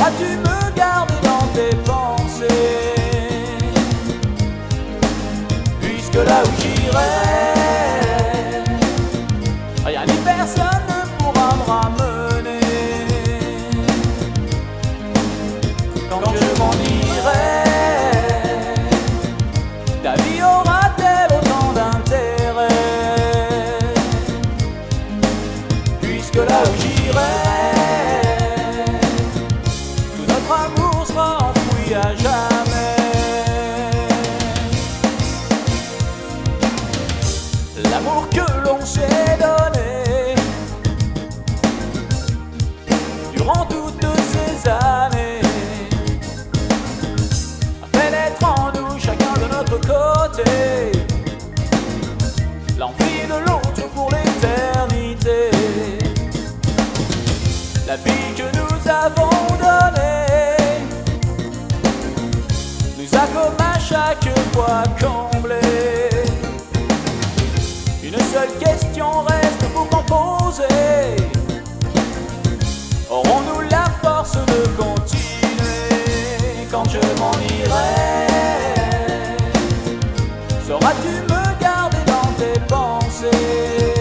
Sauras-tu me garder dans tes pensées? Puisque là où j'irai, rien ni personne ne pourra me ramener. Quand je m'en irai, ta vie aura-t-elle autant d'intérêt? Puisque là où j'irai, tout notre amour sera enfoui à jamais. L'amour que l'on s'est donné durant toutes ces années a fait naître en nous, chacun de notre côté, l'envie de l'autre pour l'éternité. La vie que nous avons donnée nous a comme à chaque fois comblé. Une seule question reste pourtant posée: aurons-nous la force de continuer? Quand je m'en irai, sauras-tu me garder dans tes pensées?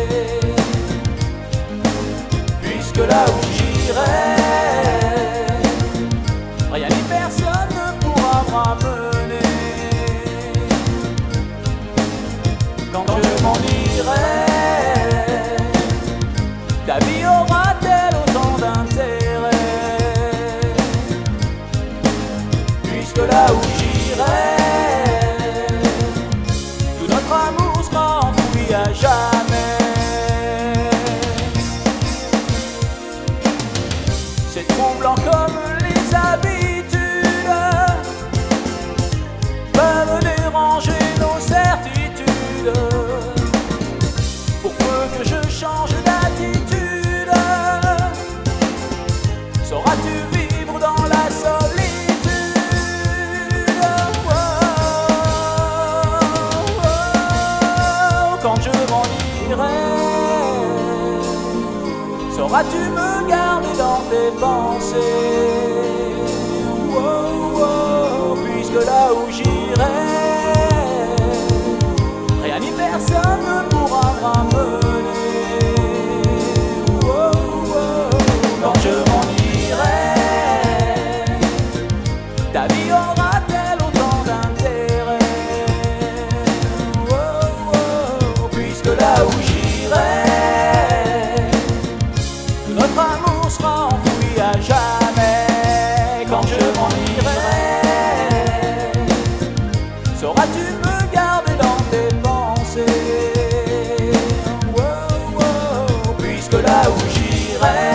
Puisque là où j'irai, rien ni personne ne pourra me ramener. Quand je m'en irai, ta vie aura-t-elle autant d'intérêt? Puisque là où j'irai, tout notre amour sera enfoui à jamais. C'est troublant comme les habitudes peuvent déranger nos certitudes. Pour peu que je change d'attitude, sauras-tu vivre dans la solitude? Oh, oh, oh, quand je m'en irai, sauras-tu me garder dans tes pensées? Oh, oh, puisque là où j'irai, rien ni personne ne pourra me ramener. Oh, oh, quand je m'en irai, ta vie aura-t-elle autant d'intérêt? Oh, oh, puisque là où j'irai, tout notre amour sera enfoui à jamais. Quand je m'en irai, sauras-tu me garder dans tes pensées? Oh, oh, puisque là où j'irai,